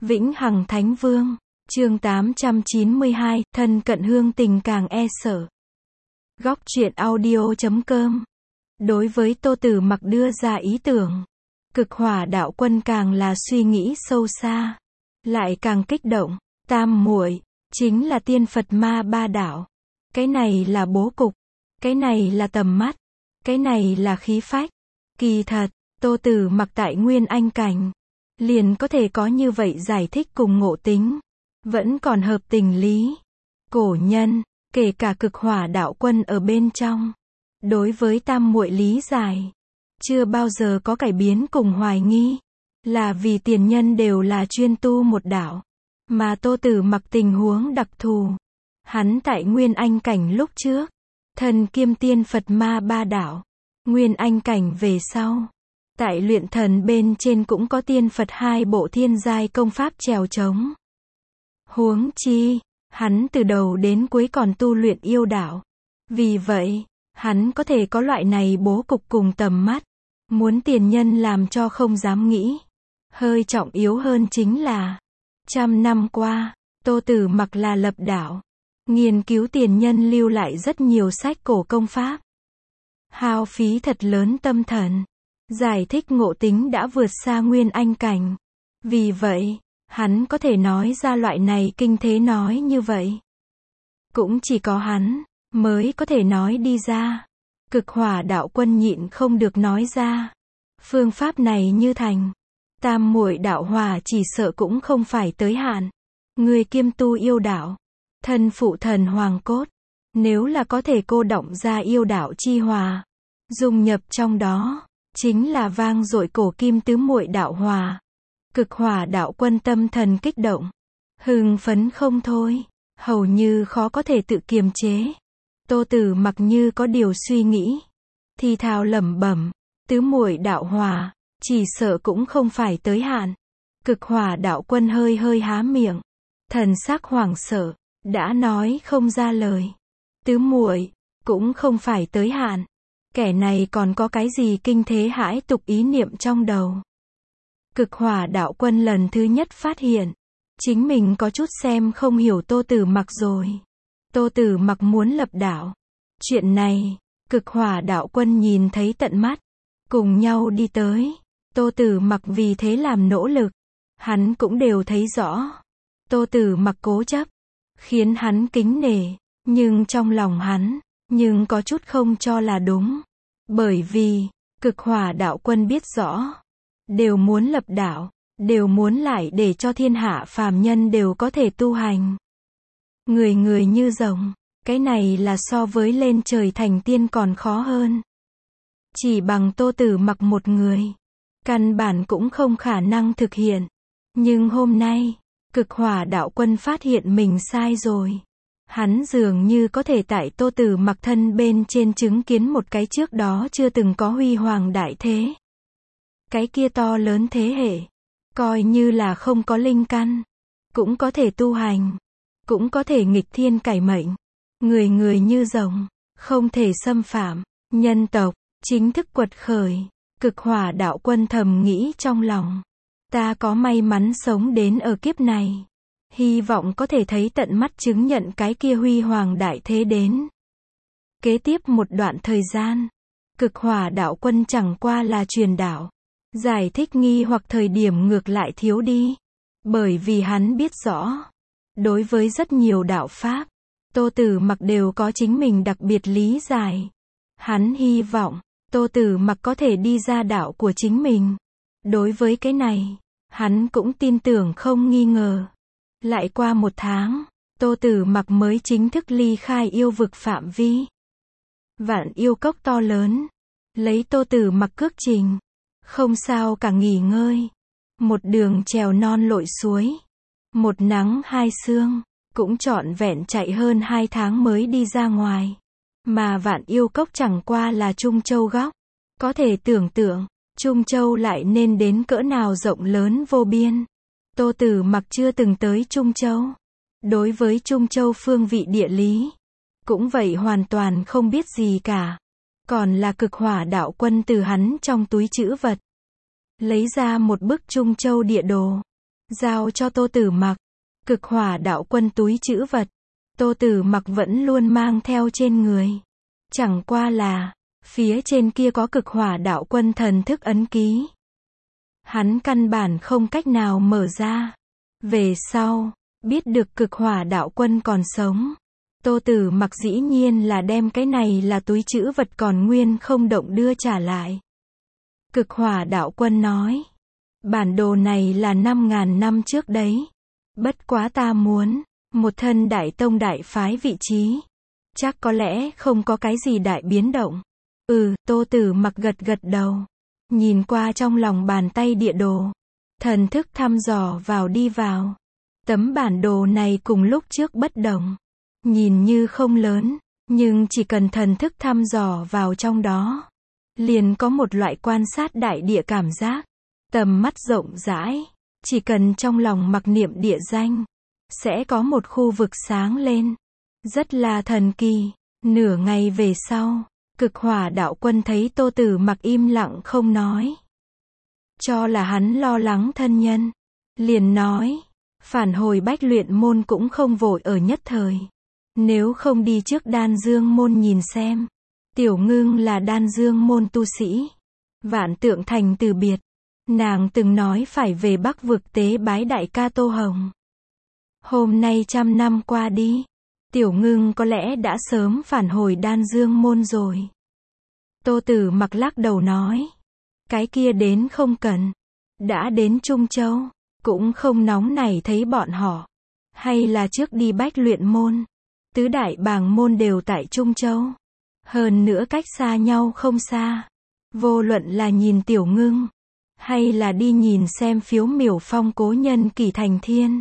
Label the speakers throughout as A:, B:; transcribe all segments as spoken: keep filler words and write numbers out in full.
A: Vĩnh Hằng Thánh Vương, chương tám trăm chín mươi hai, thân cận hương tình càng e sợ. Góc truyện audio chấm com. Đối với Tô Tử Mặc đưa ra ý tưởng, Cực Hỏa Đạo Quân càng là suy nghĩ sâu xa, lại càng kích động. Tam muội chính là tiên Phật ma ba đạo. Cái này là bố cục, cái này là tầm mắt, cái này là khí phách. Kỳ thật, Tô Tử Mặc tại Nguyên Anh cảnh, liền có thể có như vậy giải thích cùng ngộ tính, vẫn còn hợp tình lý. Cổ nhân, kể cả Cực Hỏa Đạo Quân ở bên trong, đối với tam muội lý giải, chưa bao giờ có cải biến cùng hoài nghi, là vì tiền nhân đều là chuyên tu một đạo, mà Tô Tử Mặc tình huống đặc thù. Hắn tại Nguyên Anh cảnh lúc trước, thần kiêm tiên Phật ma ba đạo, Nguyên Anh cảnh về sau, tại luyện thần bên trên cũng có tiên Phật hai bộ thiên giai công pháp trèo trống. Huống chi, hắn từ đầu đến cuối còn tu luyện yêu đạo. Vì vậy, hắn có thể có loại này bố cục cùng tầm mắt, muốn tiền nhân làm cho không dám nghĩ. Hơi trọng yếu hơn chính là, trăm năm qua, Tô Tử Mặc là lập đạo, nghiên cứu tiền nhân lưu lại rất nhiều sách cổ công pháp. Hao phí thật lớn tâm thần, giải thích ngộ tính đã vượt xa Nguyên Anh cảnh. Vì vậy, hắn có thể nói ra loại này kinh thế nói như vậy. Cũng chỉ có hắn, mới có thể nói đi ra. Cực Hỏa Đạo Quân nhịn không được nói ra. Phương pháp này như thành, tam muội đạo hòa chỉ sợ cũng không phải tới hạn. Người kiêm tu yêu đạo, thân phụ thần hoàng cốt, nếu là có thể cô động ra yêu đạo chi hòa, dung nhập trong đó, chính là vang dội cổ kim tứ muội đạo hòa. Cực Hỏa Đạo Quân tâm thần kích động, hưng phấn không thôi, hầu như khó có thể tự kiềm chế. Tô Tử Mặc như có điều suy nghĩ, thì thào lẩm bẩm, tứ muội đạo hòa, chỉ sợ cũng không phải tới hạn. Cực Hỏa Đạo Quân hơi hơi há miệng, thần sắc hoảng sợ, đã nói không ra lời. Tứ muội cũng không phải tới hạn. Kẻ này còn có cái gì kinh thế hãi tục ý niệm trong đầu. Cực Hỏa Đạo Quân lần thứ nhất phát hiện, chính mình có chút xem không hiểu Tô Tử Mặc rồi. Tô Tử Mặc muốn lập đạo. Chuyện này, Cực Hỏa Đạo Quân nhìn thấy tận mắt, cùng nhau đi tới. Tô Tử Mặc vì thế làm nỗ lực, hắn cũng đều thấy rõ. Tô Tử Mặc cố chấp, khiến hắn kính nể, nhưng trong lòng hắn, nhưng có chút không cho là đúng. Bởi vì, Cực Hỏa Đạo Quân biết rõ, đều muốn lập đạo, đều muốn lại để cho thiên hạ phàm nhân đều có thể tu hành. Người người như rồng, cái này là so với lên trời thành tiên còn khó hơn. Chỉ bằng Tô Tử Mặc một người, căn bản cũng không khả năng thực hiện. Nhưng hôm nay, Cực Hỏa Đạo Quân phát hiện mình sai rồi. Hắn dường như có thể tại Tô Tử Mặc thân bên trên chứng kiến một cái trước đó chưa từng có huy hoàng đại thế. Cái kia to lớn thế hệ, coi như là không có linh căn, cũng có thể tu hành, cũng có thể nghịch thiên cải mệnh. Người người như rồng, không thể xâm phạm, nhân tộc, chính thức quật khởi. Cực Hỏa Đạo Quân thầm nghĩ trong lòng, ta có may mắn sống đến ở kiếp này, hy vọng có thể thấy tận mắt chứng nhận cái kia huy hoàng đại thế đến. Kế tiếp một đoạn thời gian, Cực Hỏa Đạo Quân chẳng qua là truyền đạo, giải thích nghi hoặc thời điểm ngược lại thiếu đi. Bởi vì hắn biết rõ, đối với rất nhiều đạo pháp, Tô Tử Mặc đều có chính mình đặc biệt lý giải. Hắn hy vọng, Tô Tử Mặc có thể đi ra đạo của chính mình. Đối với cái này, hắn cũng tin tưởng không nghi ngờ. Lại qua một tháng, Tô Tử Mặc mới chính thức ly khai yêu vực phạm vi. Vạn yêu cốc to lớn, lấy Tô Tử Mặc cước trình, không sao cả nghỉ ngơi. Một đường trèo non lội suối, một nắng hai sương, cũng trọn vẹn chạy hơn hai tháng mới đi ra ngoài. Mà Vạn yêu cốc chẳng qua là Trung Châu góc. Có thể tưởng tượng, Trung Châu lại nên đến cỡ nào rộng lớn vô biên. Tô Tử Mặc chưa từng tới Trung Châu. Đối với Trung Châu phương vị địa lý, cũng vậy hoàn toàn không biết gì cả. Còn là Cực Hỏa Đạo Quân từ hắn trong túi trữ vật, lấy ra một bức Trung Châu địa đồ, giao cho Tô Tử Mặc. Cực hỏa đạo quân túi trữ vật, Tô Tử Mặc vẫn luôn mang theo trên người. Chẳng qua là, phía trên kia có cực hỏa đạo quân thần thức ấn ký. Hắn căn bản không cách nào mở ra. Về sau, biết được cực hỏa đạo quân còn sống. Tô Tử Mặc dĩ nhiên là đem cái này là túi trữ vật còn nguyên không động đưa trả lại. Cực hỏa đạo quân nói. Bản đồ này là năm ngàn năm trước đấy. Bất quá ta muốn, một thân đại tông đại phái vị trí. Chắc có lẽ không có cái gì đại biến động. Ừ, Tô Tử Mặc gật gật đầu. Nhìn qua trong lòng bàn tay địa đồ. Thần thức thăm dò vào đi vào. Tấm bản đồ này cùng lúc trước bất đồng. Nhìn như không lớn, nhưng chỉ cần thần thức thăm dò vào trong đó. Liền có một loại quan sát đại địa cảm giác. Tầm mắt rộng rãi. Chỉ cần trong lòng mặc niệm địa danh. Sẽ có một khu vực sáng lên. Rất là thần kỳ. Nửa ngày về sau. Cực hỏa đạo quân thấy Tô Tử Mặc im lặng không nói. Cho là hắn lo lắng thân nhân. Liền nói. Phản hồi Bách Luyện môn cũng không vội ở nhất thời. Nếu không đi trước Đan Dương môn nhìn xem. Tiểu Ngưng là Đan Dương môn tu sĩ. Vạn Tượng Thành từ biệt. Nàng từng nói phải về Bắc vực tế bái đại ca Tô Hồng. Hôm nay trăm năm qua đi. Tiểu Ngưng có lẽ đã sớm phản hồi Đan Dương môn rồi. Tô Tử Mặc lắc đầu nói. Cái kia đến không cần. Đã đến Trung Châu. Cũng không nóng nảy thấy bọn họ. Hay là trước đi Bách Luyện môn. Tứ đại bàng môn đều tại Trung Châu. Hơn nữa cách xa nhau không xa. Vô luận là nhìn Tiểu Ngưng. Hay là đi nhìn xem Phiếu Miểu Phong cố nhân Kỳ Thành Thiên.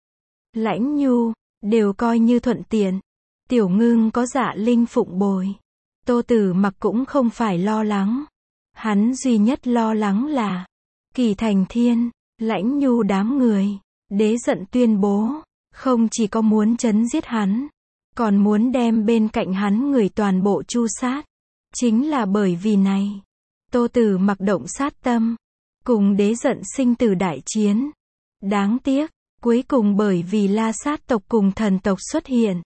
A: Lãnh Nhu. Đều coi như thuận tiện. Tiểu Ngưng có Dạ Linh phụng bồi. Tô Tử Mặc cũng không phải lo lắng. Hắn duy nhất lo lắng là Kỳ Thành Thiên, Lãnh Nhu đám người. Đế giận tuyên bố. Không chỉ có muốn chấn giết hắn. Còn muốn đem bên cạnh hắn người toàn bộ tru sát. Chính là bởi vì này. Tô Tử Mặc động sát tâm. Cùng đế giận sinh tử đại chiến. Đáng tiếc. Cuối cùng bởi vì La Sát tộc cùng thần tộc xuất hiện.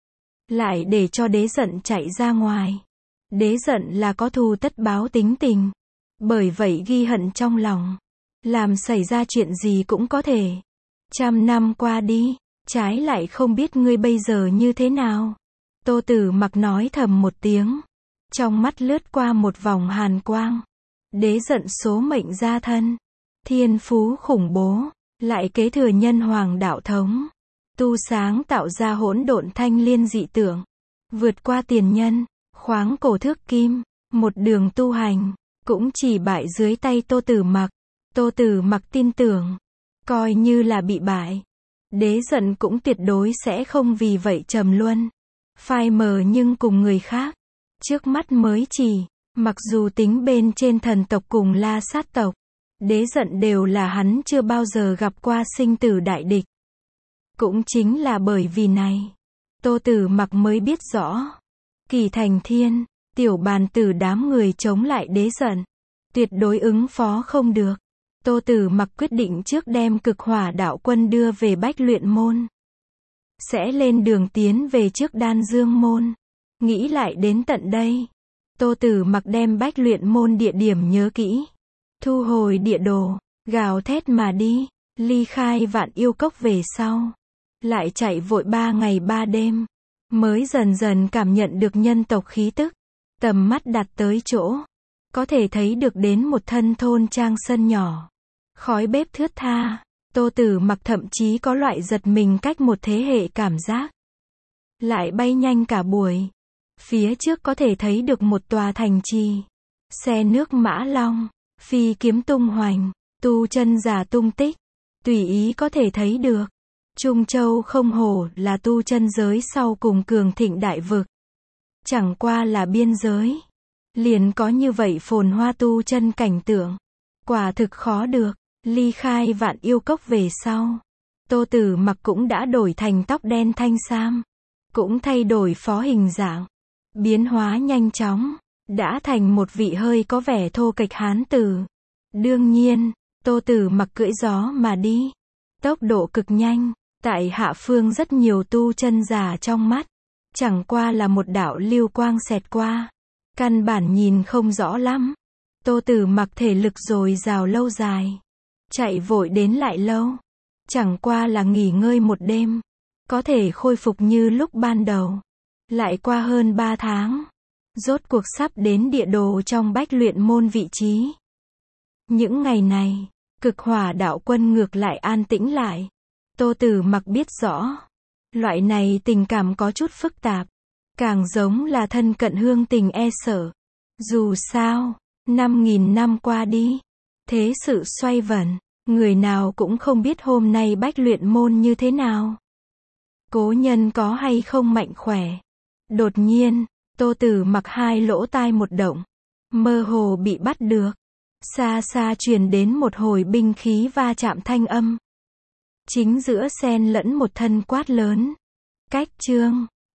A: Lại để cho đế giận chạy ra ngoài. Đế giận là có thù tất báo tính tình. Bởi vậy ghi hận trong lòng. Làm xảy ra chuyện gì cũng có thể. Trăm năm qua đi. Trái lại không biết ngươi bây giờ như thế nào. Tô Tử Mặc nói thầm một tiếng. Trong mắt lướt qua một vòng hàn quang. Đế giận số mệnh gia thân. Thiên phú khủng bố. Lại kế thừa nhân hoàng đạo thống. Tu sáng tạo ra hỗn độn thanh liên dị tượng. Vượt qua tiền nhân. Khoáng cổ thước kim. Một đường tu hành. Cũng chỉ bại dưới tay Tô Tử Mặc. Tô Tử Mặc tin tưởng. Coi như là bị bại. Đế giận cũng tuyệt đối sẽ không vì vậy trầm luân. Phai mờ nhưng cùng người khác. Trước mắt mới chỉ. Mặc dù tính bên trên thần tộc cùng La Sát tộc. Đế giận đều là hắn chưa bao giờ gặp qua sinh tử đại địch. Cũng chính là bởi vì này. Tô Tử Mặc mới biết rõ. Kỳ Thành Thiên, Tiểu Bàn Tử đám người chống lại đế giận. Tuyệt đối ứng phó không được. Tô Tử Mặc quyết định trước đem cực hỏa đạo quân đưa về Bách Luyện môn. Sẽ lên đường tiến về trước Đan Dương môn. Nghĩ lại đến tận đây. Tô Tử Mặc đem Bách Luyện môn địa điểm nhớ kỹ. Thu hồi địa đồ, gào thét mà đi, ly khai Vạn Yêu Cốc về sau. Lại chạy vội ba ngày ba đêm. Mới dần dần cảm nhận được nhân tộc khí tức. Tầm mắt đặt tới chỗ. Có thể thấy được đến một thân thôn trang sân nhỏ. Khói bếp thướt tha. Tô Tử Mặc thậm chí có loại giật mình cách một thế hệ cảm giác. Lại bay nhanh cả buổi. Phía trước có thể thấy được một tòa thành trì. Xe nước mã long. Phi kiếm tung hoành. Tu chân giả tung tích. Tùy ý có thể thấy được. Trung Châu không hổ là tu chân giới sau cùng cường thịnh đại vực. Chẳng qua là biên giới. Liền có như vậy phồn hoa tu chân cảnh tượng. Quả thực khó được. Ly khai Vạn Yêu Cốc về sau. Tô Tử Mặc cũng đã đổi thành tóc đen thanh sam. Cũng thay đổi phó hình dạng. Biến hóa nhanh chóng. Đã thành một vị hơi có vẻ thô kệch hán tử. Đương nhiên, Tô Tử Mặc cưỡi gió mà đi. Tốc độ cực nhanh, tại hạ phương rất nhiều tu chân giả trong mắt. Chẳng qua là một đạo lưu quang xẹt qua. Căn bản nhìn không rõ lắm. Tô Tử Mặc thể lực dồi dào lâu dài. Chạy vội đến lại lâu. Chẳng qua là nghỉ ngơi một đêm. Có thể khôi phục như lúc ban đầu. Lại qua hơn ba tháng. Rốt cuộc sắp đến địa đồ trong Bách Luyện Môn vị trí. Những ngày này, Cực Hỏa đạo quân ngược lại an tĩnh lại. Tô Tử Mặc biết rõ. Loại này tình cảm có chút phức tạp. Càng giống là thân cận hương tình e sợ. Dù sao, năm nghìn năm qua đi. Thế sự xoay vần. Người nào cũng không biết hôm nay Bách Luyện Môn như thế nào. Cố nhân có hay không mạnh khỏe. Đột nhiên, Tô Tử Mặc hai lỗ tai một động. Mơ hồ bị bắt được. Xa xa truyền đến một hồi binh khí va chạm thanh âm. Chính giữa xen lẫn một thân quát lớn. Cách Trương.